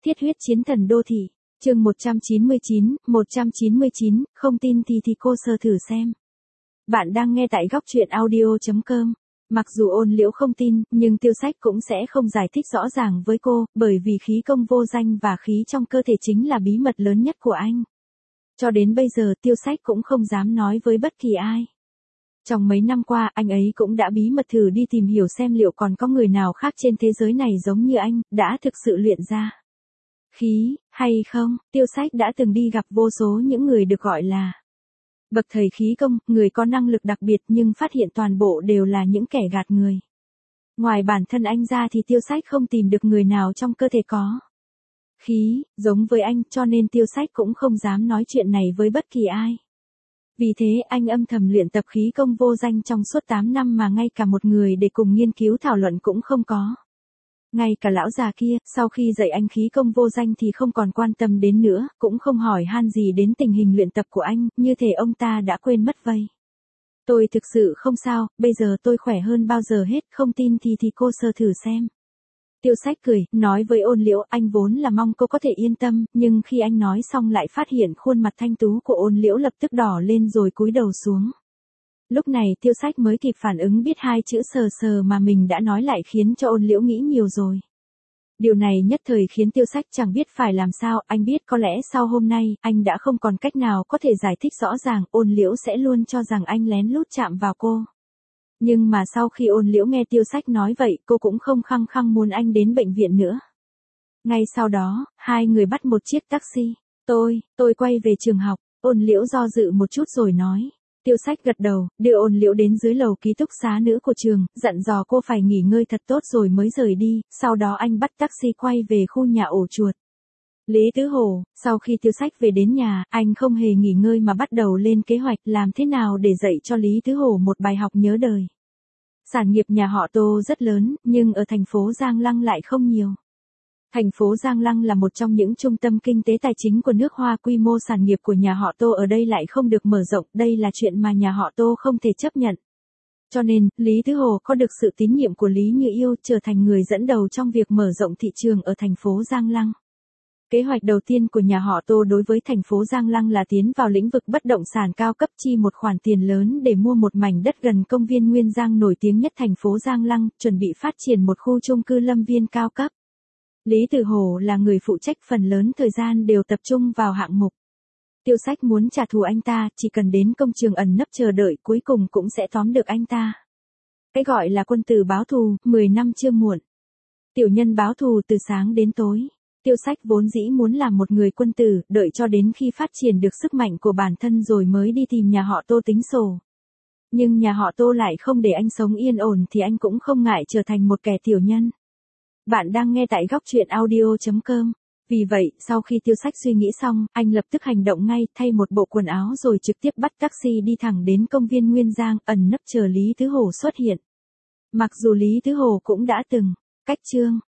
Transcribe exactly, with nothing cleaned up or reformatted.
Thiết huyết chiến thần đô thị, chương một trăm chín mươi chín, một trăm chín mươi chín, không tin thì thì cô sơ thử xem. Bạn đang nghe tại góc truyện audio chấm com. Mặc dù Ôn Liễu không tin, nhưng Tiêu Sách cũng sẽ không giải thích rõ ràng với cô, bởi vì khí công vô danh và khí trong cơ thể chính là bí mật lớn nhất của anh. Cho đến bây giờ Tiêu Sách cũng không dám nói với bất kỳ ai. Trong mấy năm qua, anh ấy cũng đã bí mật thử đi tìm hiểu xem liệu còn có người nào khác trên thế giới này giống như anh, đã thực sự luyện ra khí, hay không. Tiêu Sách đã từng đi gặp vô số những người được gọi là bậc thầy khí công, người có năng lực đặc biệt nhưng phát hiện toàn bộ đều là những kẻ gạt người. Ngoài bản thân anh ra thì Tiêu Sách không tìm được người nào trong cơ thể có khí, giống với anh, cho nên Tiêu Sách cũng không dám nói chuyện này với bất kỳ ai. Vì thế anh âm thầm luyện tập khí công vô danh trong suốt tám năm mà ngay cả một người để cùng nghiên cứu thảo luận cũng không có. Ngay cả lão già kia, sau khi dạy anh khí công vô danh thì không còn quan tâm đến nữa, cũng không hỏi han gì đến tình hình luyện tập của anh, như thể ông ta đã quên mất vây. Tôi thực sự không sao, bây giờ tôi khỏe hơn bao giờ hết, không tin thì thì cô sơ thử xem. Tiêu Sách cười, nói với Ôn Liễu, anh vốn là mong cô có thể yên tâm, nhưng khi anh nói xong lại phát hiện khuôn mặt thanh tú của Ôn Liễu lập tức đỏ lên rồi cúi đầu xuống. Lúc này Tiêu Sách mới kịp phản ứng biết hai chữ sờ sờ mà mình đã nói lại khiến cho Ôn Liễu nghĩ nhiều rồi. Điều này nhất thời khiến Tiêu Sách chẳng biết phải làm sao, anh biết có lẽ sau hôm nay, anh đã không còn cách nào có thể giải thích rõ ràng, Ôn Liễu sẽ luôn cho rằng anh lén lút chạm vào cô. Nhưng mà sau khi Ôn Liễu nghe Tiêu Sách nói vậy, cô cũng không khăng khăng muốn anh đến bệnh viện nữa. Ngay sau đó, hai người bắt một chiếc taxi. Tôi, tôi quay về trường học, Ôn Liễu do dự một chút rồi nói. Tiêu Sách gật đầu, đưa Ôn Liễu đến dưới lầu ký túc xá nữ của trường, dặn dò cô phải nghỉ ngơi thật tốt rồi mới rời đi, sau đó anh bắt taxi quay về khu nhà ổ chuột. Lý Tứ Hổ, sau khi Tiêu Sách về đến nhà, anh không hề nghỉ ngơi mà bắt đầu lên kế hoạch làm thế nào để dạy cho Lý Tứ Hổ một bài học nhớ đời. Sản nghiệp nhà họ Tô rất lớn, nhưng ở thành phố Giang Lăng lại không nhiều. Thành phố Giang Lăng là một trong những trung tâm kinh tế tài chính của nước Hoa, quy mô sản nghiệp của nhà họ Tô ở đây lại không được mở rộng, đây là chuyện mà nhà họ Tô không thể chấp nhận. Cho nên, Lý Tứ Hồ có được sự tín nhiệm của Lý Như Yêu trở thành người dẫn đầu trong việc mở rộng thị trường ở thành phố Giang Lăng. Kế hoạch đầu tiên của nhà họ Tô đối với thành phố Giang Lăng là tiến vào lĩnh vực bất động sản cao cấp, chi một khoản tiền lớn để mua một mảnh đất gần công viên Nguyên Giang nổi tiếng nhất thành phố Giang Lăng, chuẩn bị phát triển một khu chung cư lâm viên cao cấp. Lý Tử Hổ là người phụ trách phần lớn thời gian đều tập trung vào hạng mục. Tiêu Sách muốn trả thù anh ta, chỉ cần đến công trường ẩn nấp chờ đợi cuối cùng cũng sẽ tóm được anh ta. Cái gọi là quân tử báo thù, mười năm chưa muộn. Tiểu nhân báo thù từ sáng đến tối. Tiêu Sách vốn dĩ muốn làm một người quân tử, đợi cho đến khi phát triển được sức mạnh của bản thân rồi mới đi tìm nhà họ Tô tính sổ. Nhưng nhà họ Tô lại không để anh sống yên ổn thì anh cũng không ngại trở thành một kẻ tiểu nhân. Bạn đang nghe tại góc truyện audio chấm com. Vì vậy, sau khi Tiêu Sách suy nghĩ xong, anh lập tức hành động ngay, thay một bộ quần áo rồi trực tiếp bắt taxi đi thẳng đến công viên Nguyên Giang, ẩn nấp chờ Lý Tứ Hổ xuất hiện. Mặc dù Lý Tứ Hổ cũng đã từng cách chương,